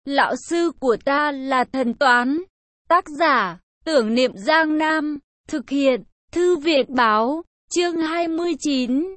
Lão sư của ta là thần toán. Tác giả, Tưởng Niệm Giang Nam. Thực hiện, Thư viện báo, chương 29,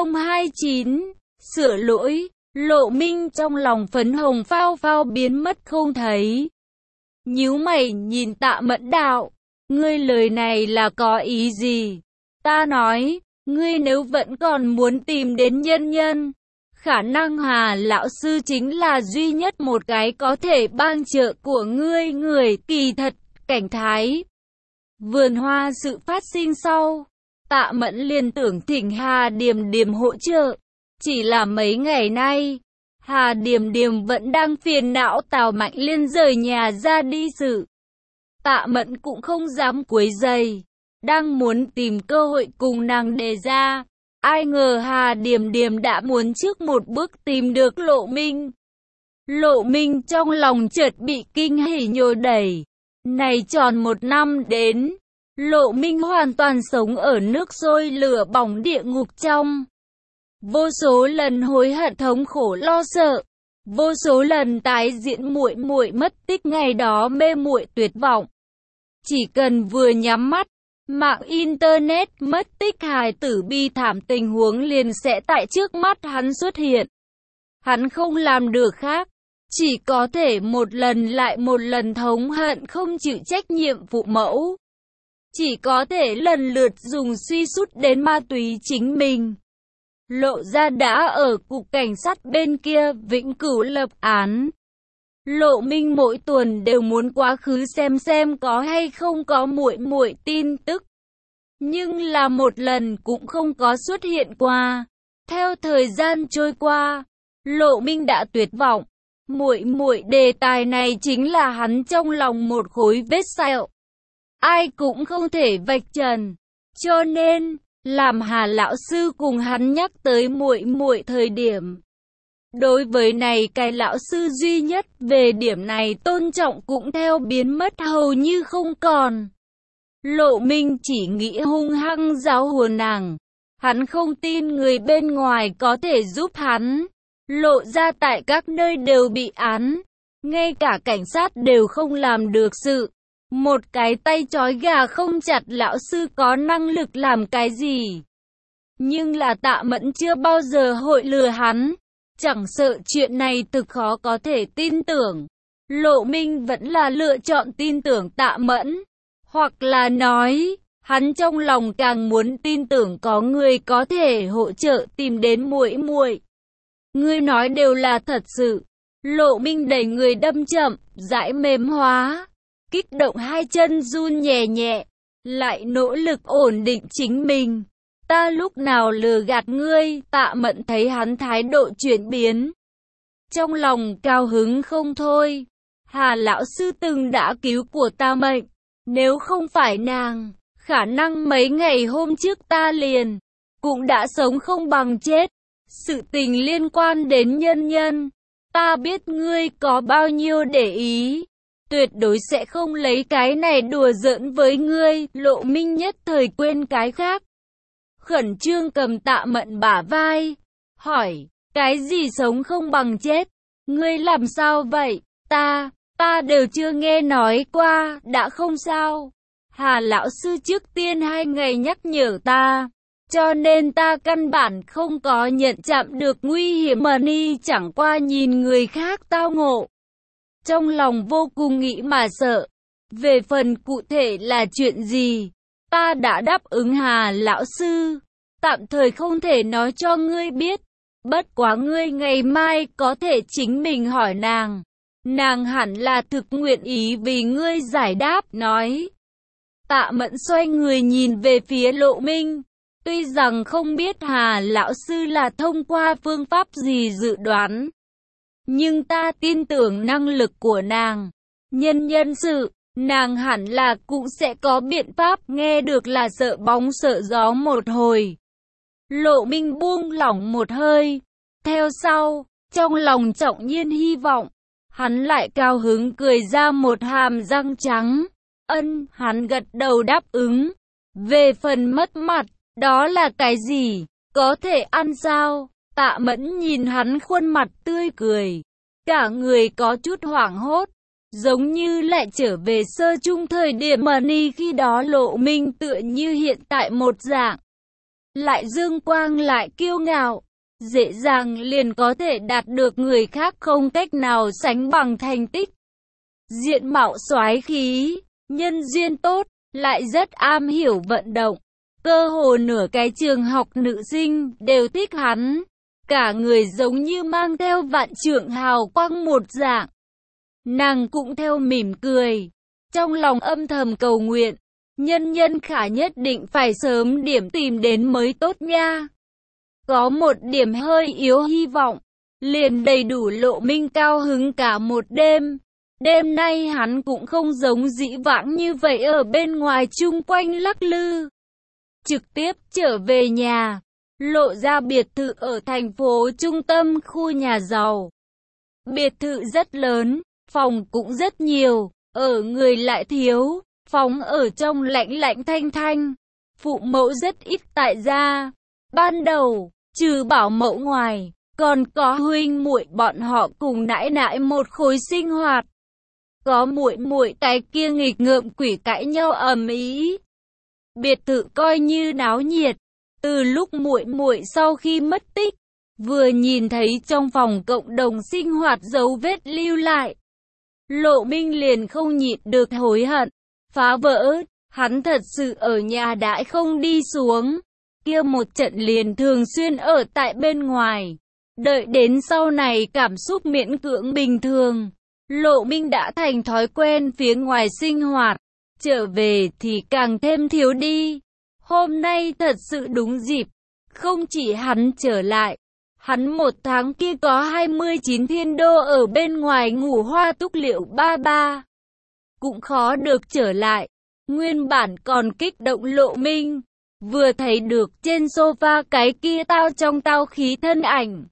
029. Sửa lỗi, Lộ Minh trong lòng phấn hồng phao phao biến mất không thấy. Nhíu mày nhìn Tạ Mẫn đạo, ngươi lời này là có ý gì? Ta nói, ngươi nếu vẫn còn muốn tìm đến nhân nhân, khả năng Hà lão sư chính là duy nhất một cái có thể ban trợ của ngươi. Người kỳ thật, cảnh thái. Vườn hoa sự phát sinh sau, Tạ Mẫn liền tưởng thỉnh Hà Điềm Điềm hỗ trợ. Chỉ là mấy ngày nay, Hà Điềm Điềm vẫn đang phiền não Tào Mạnh Liên rời nhà ra đi sự. Tạ Mẫn cũng không dám quấy rầy, đang muốn tìm cơ hội cùng nàng đề ra. Ai ngờ Hà Điềm Điềm đã muốn trước một bước tìm được Lộ Minh. Lộ Minh trong lòng chợt bị kinh hỉ nhồi đẩy. Này tròn 1 năm đến, Lộ Minh hoàn toàn sống ở nước sôi lửa bỏng địa ngục trong. Vô số lần hối hận thống khổ lo sợ, vô số lần tái diễn muội muội mất tích ngày đó mê muội tuyệt vọng. Chỉ cần vừa nhắm mắt, mạng internet mất tích hài tử bi thảm tình huống liền sẽ tại trước mắt hắn xuất hiện. Hắn không làm được khác, chỉ có thể một lần lại một lần thống hận không chịu trách nhiệm phụ mẫu. Chỉ có thể lần lượt dùng suy sút đến ma túy chính mình. Lộ ra đã ở cục cảnh sát bên kia vĩnh cửu lập án. Lộ Minh mỗi tuần đều muốn quá khứ xem có hay không có muội muội tin tức. Nhưng là một lần cũng không có xuất hiện qua. Theo thời gian trôi qua, Lộ Minh đã tuyệt vọng. Muội muội đề tài này chính là hắn trong lòng một khối vết sẹo. Ai cũng không thể vạch trần. Cho nên, làm Hà lão sư cùng hắn nhắc tới muội muội thời điểm. Đối với này cái lão sư duy nhất về điểm này tôn trọng cũng theo biến mất hầu như không còn. Lộ Minh chỉ nghĩ hung hăng giáo huấn nàng. Hắn không tin người bên ngoài có thể giúp hắn. Lộ ra tại các nơi đều bị án. Ngay cả cảnh sát đều không làm được sự. Một cái tay trói gà không chặt lão sư có năng lực làm cái gì. Nhưng là Tạ Mẫn chưa bao giờ hội lừa hắn. Chẳng sợ chuyện này thực khó có thể tin tưởng. Lộ Minh vẫn là lựa chọn tin tưởng Tạ Mẫn. Hoặc là nói, hắn trong lòng càng muốn tin tưởng có người có thể hỗ trợ tìm đến muội muội. Ngươi nói đều là thật sự. Lộ Minh đẩy người đâm chậm, rãi mềm hóa. Kích động hai chân run nhẹ nhẹ, lại nỗ lực ổn định chính mình. Ta lúc nào lừa gạt ngươi? Tạ Mẫn thấy hắn thái độ chuyển biến, trong lòng cao hứng không thôi. Hà lão sư từng đã cứu của ta mệnh, nếu không phải nàng, khả năng mấy ngày hôm trước ta liền cũng đã sống không bằng chết. Sự tình liên quan đến nhân nhân, ta biết ngươi có bao nhiêu để ý, tuyệt đối sẽ không lấy cái này đùa giỡn với ngươi. Lộ Minh nhất thời quên cái khác, khẩn trương cầm Tạ Mẫn bả vai, hỏi, cái gì sống không bằng chết? Ngươi làm sao vậy? Ta đều chưa nghe nói qua. Đã không sao. Hà lão sư trước tiên 2 ngày nhắc nhở ta, cho nên ta căn bản không có nhận chạm được nguy hiểm mà ni chẳng qua nhìn người khác tao ngộ. Trong lòng vô cùng nghĩ mà sợ. Về phần cụ thể là chuyện gì, ta đã đáp ứng Hà lão sư, tạm thời không thể nói cho ngươi biết. Bất quá ngươi ngày mai có thể chính mình hỏi nàng. Nàng hẳn là thực nguyện ý vì ngươi giải đáp. Nói. Tạ Mẫn xoay người nhìn về phía Lộ Minh. Tuy rằng không biết Hà lão sư là thông qua phương pháp gì dự đoán, nhưng ta tin tưởng năng lực của nàng. Nhân sự, nàng hẳn là cũng sẽ có biện pháp. Nghe được là sợ bóng sợ gió một hồi, Lộ Minh buông lỏng một hơi. Theo sau, trong lòng trọng nhiên hy vọng, hắn lại cao hứng cười ra một hàm răng trắng. Hắn gật đầu đáp ứng. Về phần mất mặt, đó là cái gì? Có thể ăn sao? Tạ Mẫn nhìn hắn khuôn mặt tươi cười, Cả người có chút hoảng hốt, giống như lại trở về sơ chung thời điểm Money khi đó Lộ Minh tựa như hiện tại một dạng. Lại dương quang lại kiêu ngạo, dễ dàng liền có thể đạt được người khác không cách nào sánh bằng thành tích. Diện mạo soái khí, nhân duyên tốt, lại rất am hiểu vận động. Cơ hồ nửa cái trường học nữ sinh đều thích hắn. Cả người giống như mang theo vạn trượng hào quang một dạng. Nàng cũng theo mỉm cười, trong lòng âm thầm cầu nguyện, nhân nhân khả nhất định phải sớm điểm tìm đến mới tốt nha. Có một điểm hơi yếu hy vọng, liền đầy đủ Lộ Minh cao hứng cả một đêm. Đêm nay hắn cũng không giống dĩ vãng như vậy ở bên ngoài chung quanh lắc lư. Trực tiếp trở về nhà, lộ ra biệt thự ở thành phố trung tâm khu nhà giàu. Biệt thự rất lớn, phòng cũng rất nhiều, ở người lại thiếu, phòng ở trong lạnh lạnh thanh thanh. Phụ mẫu rất ít tại gia. Ban đầu, trừ bảo mẫu ngoài, còn có huynh muội bọn họ cùng nãi nãi một khối sinh hoạt. Có muội muội cái kia nghịch ngợm quỷ cãi nhau ầm ĩ. Biệt thự coi như náo nhiệt. Từ lúc muội muội sau khi mất tích, vừa nhìn thấy trong phòng cộng đồng sinh hoạt dấu vết lưu lại, Lộ Minh liền không nhịn được hối hận, phá vỡ, hắn thật sự ở nhà đãi không đi xuống, kia một trận liền thường xuyên ở tại bên ngoài. Đợi đến sau này cảm xúc miễn cưỡng bình thường, Lộ Minh đã thành thói quen phía ngoài sinh hoạt, trở về thì càng thêm thiếu đi. Hôm nay thật sự đúng dịp, không chỉ hắn trở lại, hắn một tháng kia có 29 thiên đô ở bên ngoài ngủ hoa túc liệu ba ba. Cũng khó được trở lại, nguyên bản còn kích động Lộ Minh, vừa thấy được trên sofa cái kia tao trong tao khí thân ảnh.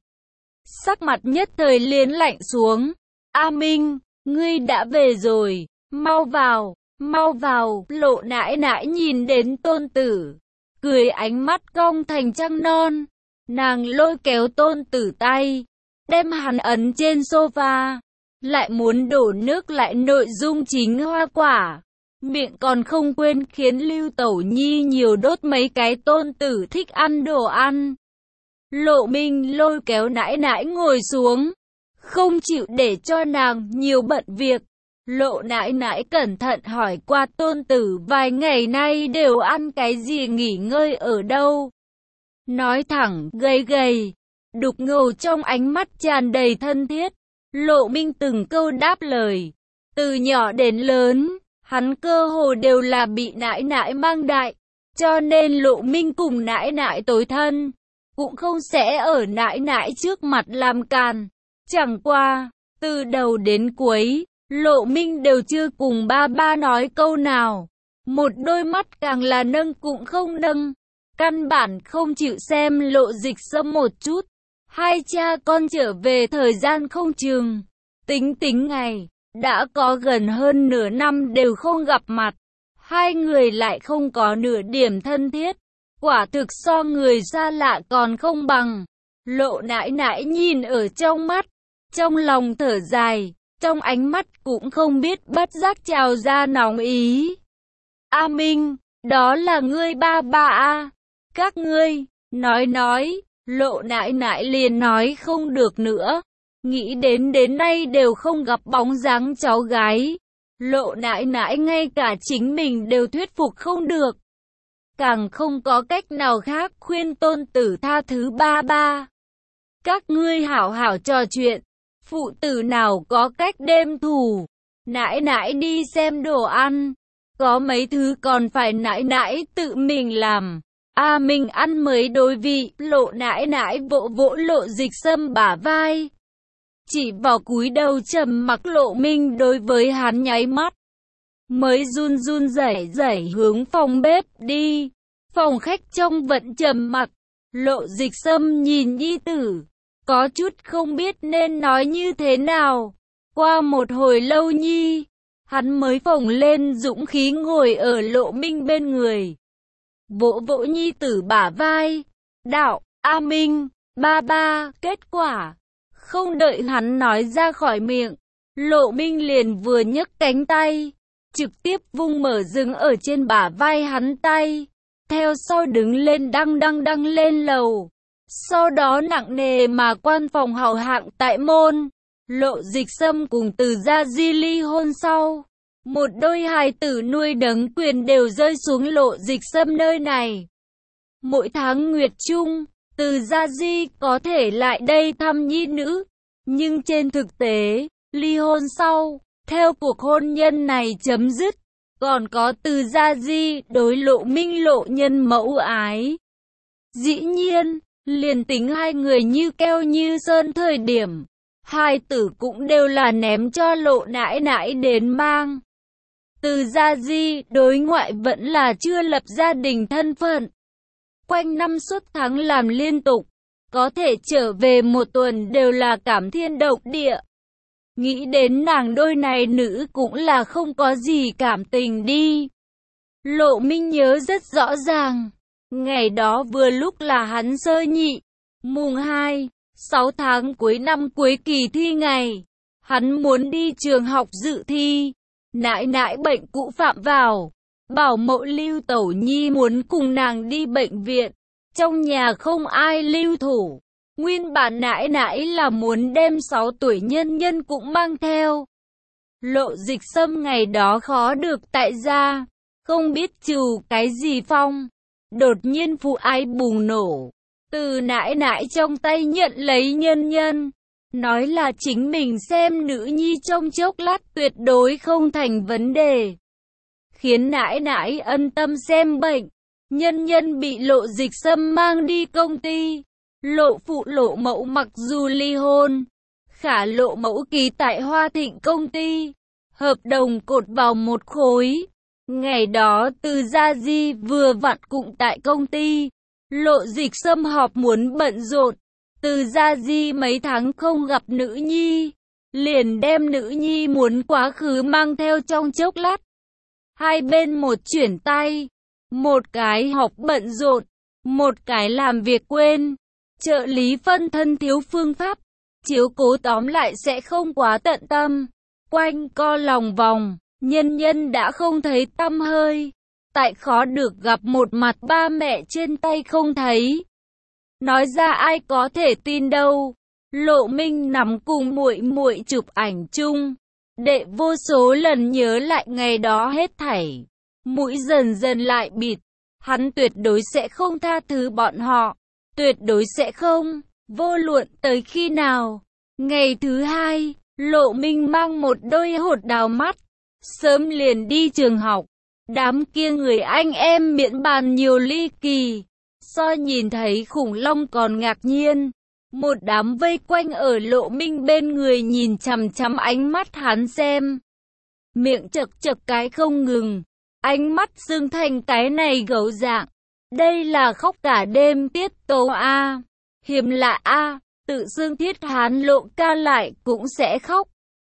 Sắc mặt nhất thời liền lạnh xuống, A Minh, ngươi đã về rồi, mau vào. Mau vào, Lộ nãi nãi nhìn đến tôn tử, cười ánh mắt cong thành trăng non. Nàng lôi kéo tôn tử tay, đem hắn ấn trên sofa, lại muốn đổ nước lại nội dung chính hoa quả. Miệng còn không quên khiến Lưu Tẩu Nhi nhiều đốt mấy cái tôn tử thích ăn đồ ăn. Lộ Minh lôi kéo nãi nãi ngồi xuống, không chịu để cho nàng nhiều bận việc. Lộ nãi nãi cẩn thận hỏi qua tôn tử vài ngày nay đều ăn cái gì, nghỉ ngơi ở đâu. Nói thẳng, gầy gầy, đục ngầu trong ánh mắt tràn đầy thân thiết. Lộ Minh từng câu đáp lời. Từ nhỏ đến lớn, hắn cơ hồ đều là bị nãi nãi mang đại, cho nên Lộ Minh cùng nãi nãi tối thân, cũng không sẽ ở nãi nãi trước mặt làm càn. Chẳng qua, từ đầu đến cuối, Lộ Minh đều chưa cùng ba ba nói câu nào. Một đôi mắt càng là nâng cũng không nâng. Căn bản không chịu xem Lộ Dịch Sâm một chút. Hai cha con trở về thời gian không chừng. Tính ngày, đã có gần hơn nửa năm đều không gặp mặt. Hai người lại không có nửa điểm thân thiết. Quả thực so người xa lạ còn không bằng. Lộ nãi nãi nhìn ở trong mắt, trong lòng thở dài. Trong ánh mắt cũng không biết bất giác trào ra nóng ý. A Minh, đó là ngươi ba ba a. Các ngươi, nói, Lộ nãi nãi liền nói không được nữa. Nghĩ đến nay đều không gặp bóng dáng cháu gái. Lộ nãi nãi ngay cả chính mình đều thuyết phục không được. Càng không có cách nào khác khuyên tôn tử tha thứ ba ba. Các ngươi hảo hảo trò chuyện. Phụ tử nào có cách đêm thù, nãi nãi đi xem đồ ăn, có mấy thứ còn phải nãi nãi tự mình làm. Mình ăn mới đối vị. Lộ nãi nãi vỗ vỗ Lộ Dịch Sâm bả vai, chỉ vào cúi đầu trầm mặc Lộ Minh đối với hắn nháy mắt, mới run rẩy hướng phòng bếp đi. Phòng khách trong vẫn trầm mặc, Lộ Dịch Sâm nhìn nhi tử, có chút không biết nên nói như thế nào. Qua một hồi lâu nhi, hắn mới phồng lên dũng khí ngồi ở Lộ Minh bên người, vỗ vỗ nhi tử bả vai, đạo, A Minh, ba ba, kết quả Không đợi hắn nói ra khỏi miệng, Lộ Minh liền vừa nhấc cánh tay, trực tiếp vung mở dừng ở trên bả vai hắn tay, theo sau đứng lên đăng lên lầu. Sau đó nặng nề mà quan phòng hầu hạng tại môn. Lộ Dịch Sâm cùng Từ Gia Di ly hôn sau, một đôi hài tử nuôi đấng quyền đều rơi xuống Lộ Dịch Sâm nơi này. Mỗi tháng nguyệt chung, Từ Gia Di có thể lại đây thăm nhi nữ, nhưng trên thực tế, ly hôn sau, theo cuộc hôn nhân này chấm dứt, còn có Từ Gia Di đối Lộ Minh Lộ Nhân mẫu ái. Dĩ nhiên, liền tính hai người như keo như sơn thời điểm, hai tử cũng đều là ném cho Lộ nãi nãi đến mang. Từ Gia Di đối ngoại vẫn là chưa lập gia đình thân phận. Quanh năm suốt tháng làm liên tục, có thể trở về một tuần đều là cảm thiên động địa. Nghĩ đến nàng đôi này nữ cũng là không có gì cảm tình đi. Lộ Minh nhớ rất rõ ràng, ngày đó vừa lúc là hắn sơ nhị, mùng 2, 6 tháng cuối năm cuối kỳ thi ngày. Hắn muốn đi trường học dự thi, nãi nãi bệnh cũ phạm vào. Bảo mẫu Lưu Tẩu Nhi muốn cùng nàng đi bệnh viện, trong nhà không ai lưu thủ. Nguyên bản nãi nãi là muốn đem 6 tuổi nhân nhân cũng mang theo. Lộ Dịch Sâm ngày đó khó được tại gia, không biết trù cái gì phong. Đột nhiên phụ ái bùng nổ, từ nãi nãi trong tay nhận lấy nhân nhân. Nói là chính mình xem nữ nhi trong chốc lát tuyệt đối không thành vấn đề. Khiến nãi nãi ân tâm xem bệnh. Nhân nhân bị Lộ Dịch Sâm mang đi công ty. Lộ phụ Lộ mẫu mặc dù ly hôn, khả Lộ mẫu ký tại Hoa Thịnh công ty, hợp đồng cột vào một khối. Ngày đó Từ Gia Di vừa vặn cũng tại công ty. Lộ Dịch Sâm họp muốn bận rộn. Từ Gia Di mấy tháng không gặp nữ nhi, liền đem nữ nhi muốn quá khứ mang theo trong chốc lát. Hai bên một chuyển tay, một cái họp bận rộn, một cái làm việc quên. Trợ lý phân thân thiếu phương pháp, chiếu cố tóm lại sẽ không quá tận tâm. Quanh co lòng vòng, nhân nhân đã không thấy tăm hơi. Tại khó được gặp một mặt ba mẹ trên tay không thấy. Nói ra ai có thể tin đâu. Lộ Minh nằm cùng muội muội chụp ảnh chung, đệ vô số lần nhớ lại ngày đó hết thảy. Mũi dần dần lại bịt. Hắn tuyệt đối sẽ không tha thứ bọn họ. Tuyệt đối sẽ không, vô luận tới khi nào. Ngày thứ hai, Lộ Minh mang một đôi hột đào mắt, sớm liền đi trường học. Đám kia người anh em miễn bàn nhiều ly kỳ, so nhìn thấy khủng long còn ngạc nhiên. Một đám vây quanh ở Lộ Minh bên người nhìn chằm chằm ánh mắt hắn xem. Miệng chật chật cái không ngừng, ánh mắt sưng thành cái này gấu dạng. Đây là khóc cả đêm tiết tấu a, hiếm lạ a, tự xưng Thiết Hán Lộ ca lại cũng sẽ khóc.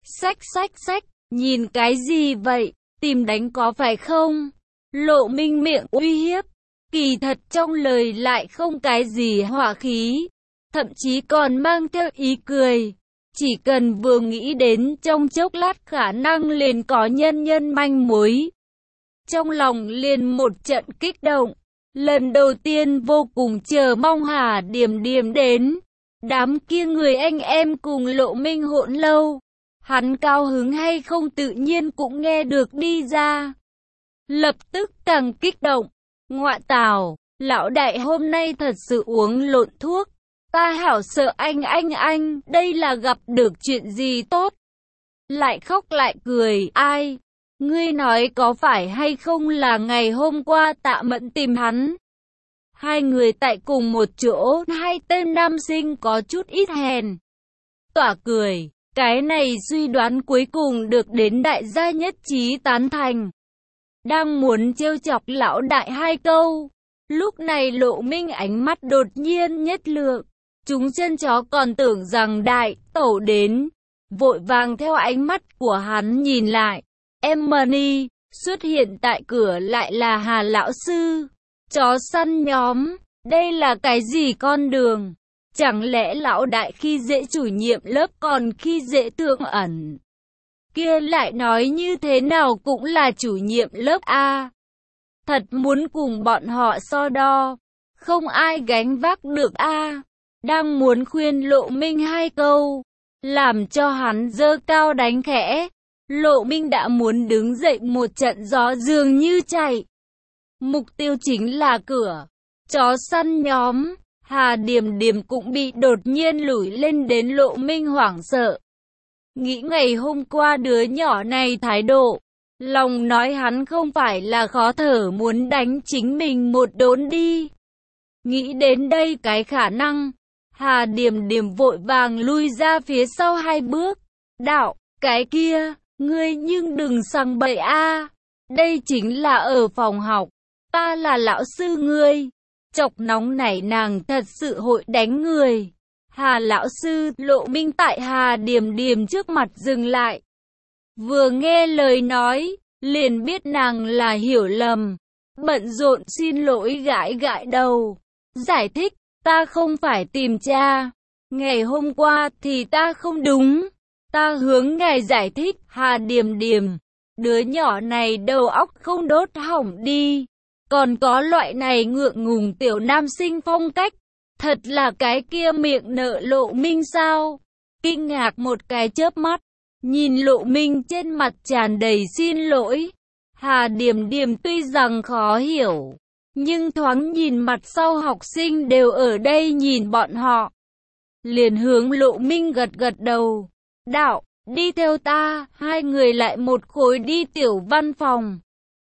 Xách, nhìn cái gì vậy, tìm đánh có phải không? Lộ Minh miệng uy hiếp, kỳ thật trong lời lại không cái gì hỏa khí, thậm chí còn mang theo ý cười. Chỉ cần vừa nghĩ đến trong chốc lát khả năng liền có nhân nhân manh mối, trong lòng liền một trận kích động. Lần đầu tiên vô cùng chờ mong Hà Điềm Điềm đến. Đám kia người anh em cùng Lộ Minh hỗn lâu. Hắn cao hứng hay không tự nhiên cũng nghe được đi ra. Lập tức càng kích động. Ngoạ tào, lão đại hôm nay thật sự uống lộn thuốc. Ta hảo sợ anh, đây là gặp được chuyện gì tốt. Lại khóc lại cười, ai? Ngươi nói có phải hay không là ngày hôm qua Tạ Mẫn tìm hắn? Hai người tại cùng một chỗ, hai tên nam sinh có chút ít hèn. Tỏa cười, cái này suy đoán cuối cùng được đến đại gia nhất trí tán thành. Đang muốn trêu chọc lão đại hai câu. Lúc này Lộ Minh ánh mắt đột nhiên nhất lượng. Chúng chân chó còn tưởng rằng đại tẩu đến. Vội vàng theo ánh mắt của hắn nhìn lại. Emily xuất hiện tại cửa lại là Hà lão sư. Chó săn nhóm, đây là cái gì con đường? Chẳng lẽ lão đại khi dễ chủ nhiệm lớp còn khi dễ Thượng Ẩn kia lại nói như thế nào cũng là chủ nhiệm lớp a. Thật muốn cùng bọn họ so đo, không ai gánh vác được a. Đang muốn khuyên Lộ Minh hai câu, làm cho hắn giơ cao đánh khẽ. Lộ Minh đã muốn đứng dậy một trận gió dường như chạy. Mục tiêu chính là cửa. Chó săn nhóm, Hà Điềm Điềm cũng bị đột nhiên lủi lên đến Lộ Minh hoảng sợ. Nghĩ ngày hôm qua đứa nhỏ này thái độ, lòng nói hắn không phải là khó thở muốn đánh chính mình một đốn đi. Nghĩ đến đây cái khả năng, Hà Điềm Điềm vội vàng lui ra phía sau 2 bước. Đạo, cái kia, ngươi nhưng đừng sằng bậy a. Đây chính là ở phòng học, ta là lão sư ngươi. Chọc nóng nảy nàng thật sự hội đánh người. Hà lão sư, Lộ Minh tại Hà Điềm Điềm trước mặt dừng lại. Vừa nghe lời nói, liền biết nàng là hiểu lầm. Bận rộn xin lỗi gãi gãi đầu. Giải thích, ta không phải tìm cha. Ngày hôm qua thì ta không đúng. Ta hướng ngài giải thích, Hà Điềm Điềm. Đứa nhỏ này đầu óc không đốt hỏng đi. Còn có loại này ngượng ngùng tiểu nam sinh phong cách. Thật là cái kia miệng nợ Lộ Minh sao? Kinh ngạc một cái chớp mắt. Nhìn Lộ Minh trên mặt tràn đầy xin lỗi. Hà Điềm Điềm tuy rằng khó hiểu, nhưng thoáng nhìn mặt sau học sinh đều ở đây nhìn bọn họ. Liền hướng Lộ Minh gật gật đầu. Đạo, đi theo ta, hai người lại một khối đi tiểu văn phòng.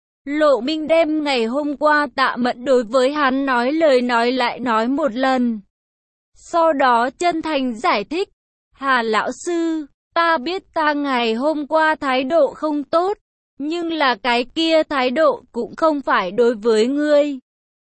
Lộ Minh đem ngày hôm qua Tạ Mẫn đối với hắn nói lời nói lại nói một lần. Sau đó chân thành giải thích. Hà lão sư, ta biết ta ngày hôm qua thái độ không tốt, nhưng là cái kia thái độ cũng không phải đối với ngươi.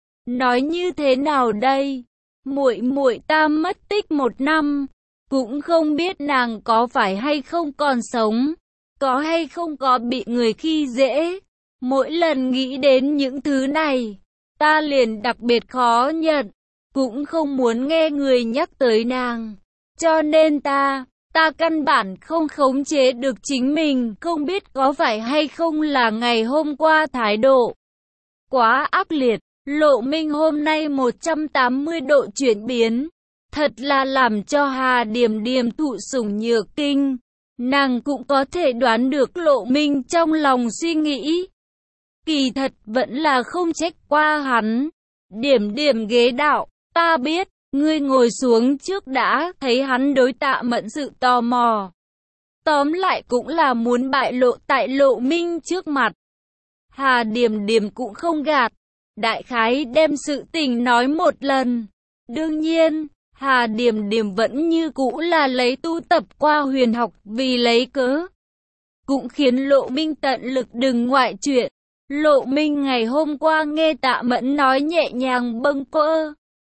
Nói như thế nào đây? Muội muội ta mất tích 1 năm, cũng không biết nàng có phải hay không còn sống, có hay không có bị người khi dễ. Mỗi lần nghĩ đến những thứ này, ta liền đặc biệt khó nhận, cũng không muốn nghe người nhắc tới nàng. Cho nên ta căn bản không khống chế được chính mình, không biết có phải hay không là ngày hôm qua thái độ quá ác liệt. Lộ Minh hôm nay 180 độ chuyển biến, thật là làm cho Hà Điềm Điềm thụ sủng nhược kinh. Nàng cũng có thể đoán được Lộ Minh trong lòng suy nghĩ. Kỳ thật vẫn là không trách qua hắn. Điềm Điềm ghế đạo, ta biết, ngươi ngồi xuống trước đã. Thấy hắn đối Tạ Mẫn sự tò mò. Tóm lại cũng là muốn bại lộ tại Lộ Minh trước mặt. Hà Điềm Điềm cũng không gạt. Đại khái đem sự tình nói một lần. Đương nhiên, Hà Điềm Điềm vẫn như cũ là lấy tu tập qua huyền học vì lấy cớ. Cũng khiến Lộ Minh tận lực đừng ngoại chuyện. Lộ Minh ngày hôm qua nghe Tạ Mẫn nói nhẹ nhàng bâng quơ,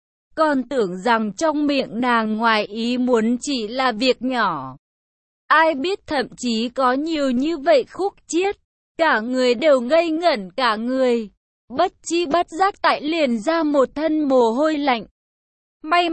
còn tưởng rằng trong miệng nàng ngoài ý muốn chỉ là việc nhỏ. Ai biết thậm chí có nhiều như vậy khúc chiết, cả người đều ngây ngẩn cả người. Bất chi bất giác tại liền ra một thân mồ hôi lạnh. May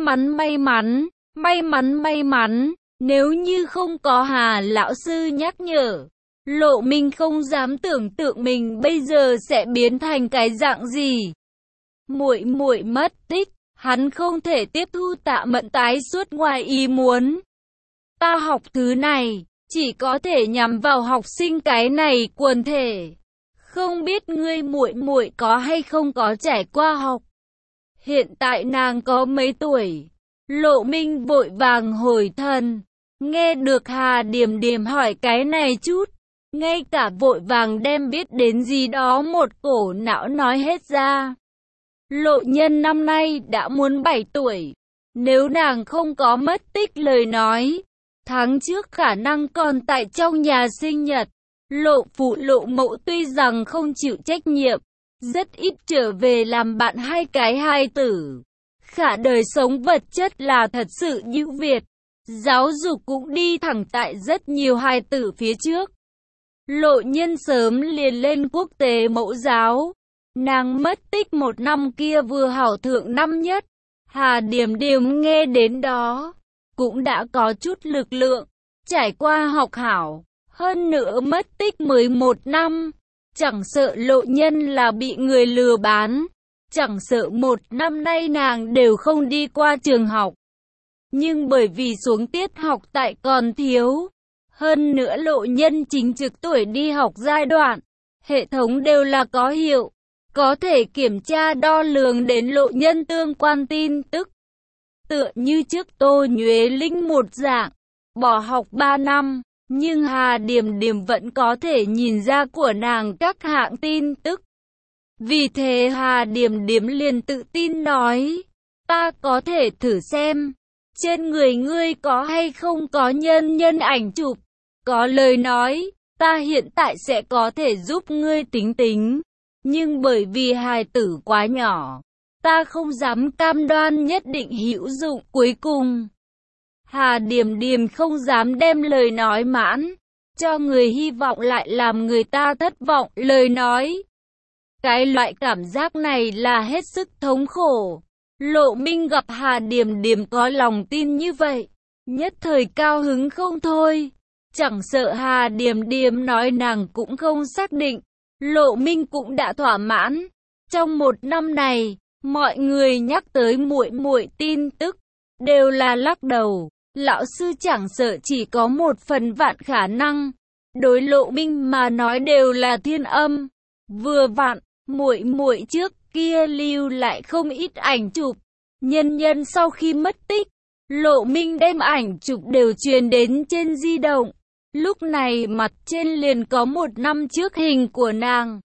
mắn, nếu như không có Hà lão sư nhắc nhở, Lộ Minh không dám tưởng tượng mình bây giờ sẽ biến thành cái dạng gì. Muội muội mất tích, hắn không thể tiếp thu Tạ Mẫn tái xuất ngoài ý muốn. Ta học thứ này, chỉ có thể nhắm vào học sinh cái này quần thể. Không biết ngươi muội muội có hay không có trải qua học. Hiện tại nàng có mấy tuổi? Lộ Minh vội vàng hồi thần. Nghe được Hà Điềm Điềm hỏi cái này chút, ngay cả vội vàng đem biết đến gì đó một cổ não nói hết ra. Lộ nhân năm nay đã muốn 7 tuổi. Nếu nàng không có mất tích lời nói, tháng trước khả năng còn tại trong nhà sinh nhật. Lộ phụ Lộ mẫu tuy rằng không chịu trách nhiệm, rất ít trở về làm bạn hai cái hài tử. Khả đời sống vật chất là thật sự ưu việt. Giáo dục cũng đi thẳng tại rất nhiều hài tử phía trước. Lộ nhân sớm liền lên quốc tế mẫu giáo. Nàng mất tích 1 năm kia vừa hảo thượng năm nhất. Hà Điềm Điềm nghe đến đó, cũng đã có chút lực lượng, trải qua học hảo, hơn nữa mất tích 11 năm, chẳng sợ Lộ Nhân là bị người lừa bán, chẳng sợ 1 năm nay nàng đều không đi qua trường học. Nhưng bởi vì xuống tiết học tại còn thiếu, hơn nữa Lộ Nhân chính trực tuổi đi học giai đoạn, hệ thống đều là có hiệu, có thể kiểm tra đo lường đến Lộ Nhân tương quan tin tức. Tựa như trước Tô Nhuế Linh một dạng, bỏ học 3 năm, nhưng Hà Điềm Điềm vẫn có thể nhìn ra của nàng các hạng tin tức. Vì thế Hà Điềm Điềm liền tự tin nói, ta có thể thử xem, trên người ngươi có hay không có nhân ảnh chụp, có lời nói, ta hiện tại sẽ có thể giúp ngươi tính tính, nhưng bởi vì hài tử quá nhỏ, ta không dám cam đoan nhất định hữu dụng. Cuối cùng, Hà Điềm Điềm không dám đem lời nói mãn, cho người hy vọng lại làm người ta thất vọng. Lời nói, cái loại cảm giác này là hết sức thống khổ. Lộ Minh gặp Hà Điềm Điềm có lòng tin như vậy, nhất thời cao hứng không thôi. Chẳng sợ Hà Điềm Điềm nói nàng cũng không xác định, Lộ Minh cũng đã thỏa mãn. Trong 1 năm này, mọi người nhắc tới muội muội tin tức, đều là lắc đầu. Lão sư chẳng sợ chỉ có 1 phần vạn khả năng, đối Lộ Minh mà nói đều là thiên âm. Vừa vặn, muội muội trước kia lưu lại không ít ảnh chụp, nhân sau khi mất tích, Lộ Minh đem ảnh chụp đều truyền đến trên di động. Lúc này mặt trên liền có 1 năm trước hình của nàng.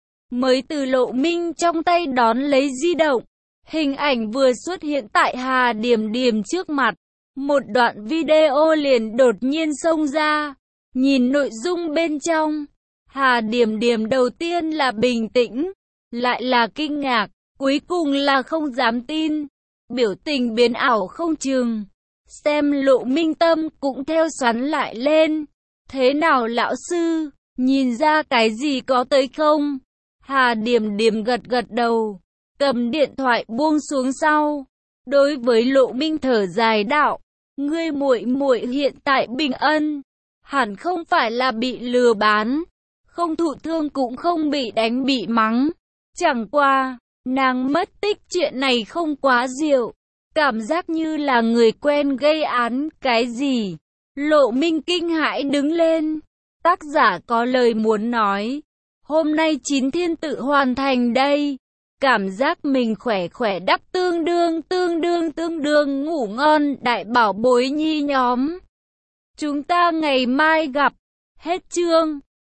Mới từ Lộ Minh trong tay đón lấy di động, hình ảnh vừa xuất hiện tại Hà Điềm Điềm trước mặt. Một đoạn video liền đột nhiên xông ra, nhìn nội dung bên trong, Hà Điềm Điềm đầu tiên là bình tĩnh, lại là kinh ngạc, cuối cùng là không dám tin, biểu tình biến ảo không chừng. Xem Lộ Minh tâm cũng theo xoắn lại lên. Thế nào lão sư, nhìn ra cái gì có tới không? Hà Điềm Điềm gật gật đầu, cầm điện thoại buông xuống sau. Đối với Lộ Minh thở dài đạo, ngươi muội muội hiện tại bình an, hẳn không phải là bị lừa bán, không thụ thương cũng không bị đánh bị mắng. Chẳng qua, nàng mất tích chuyện này không quá diệu, cảm giác như là người quen gây án. Cái gì? Lộ Minh kinh hãi đứng lên. Tác giả có lời muốn nói, hôm nay 9 thiên tự hoàn thành đây. Cảm giác mình khỏe đắp tương đương ngủ ngon đại bảo bối nhi nhóm. Chúng ta ngày mai gặp. Hết chương.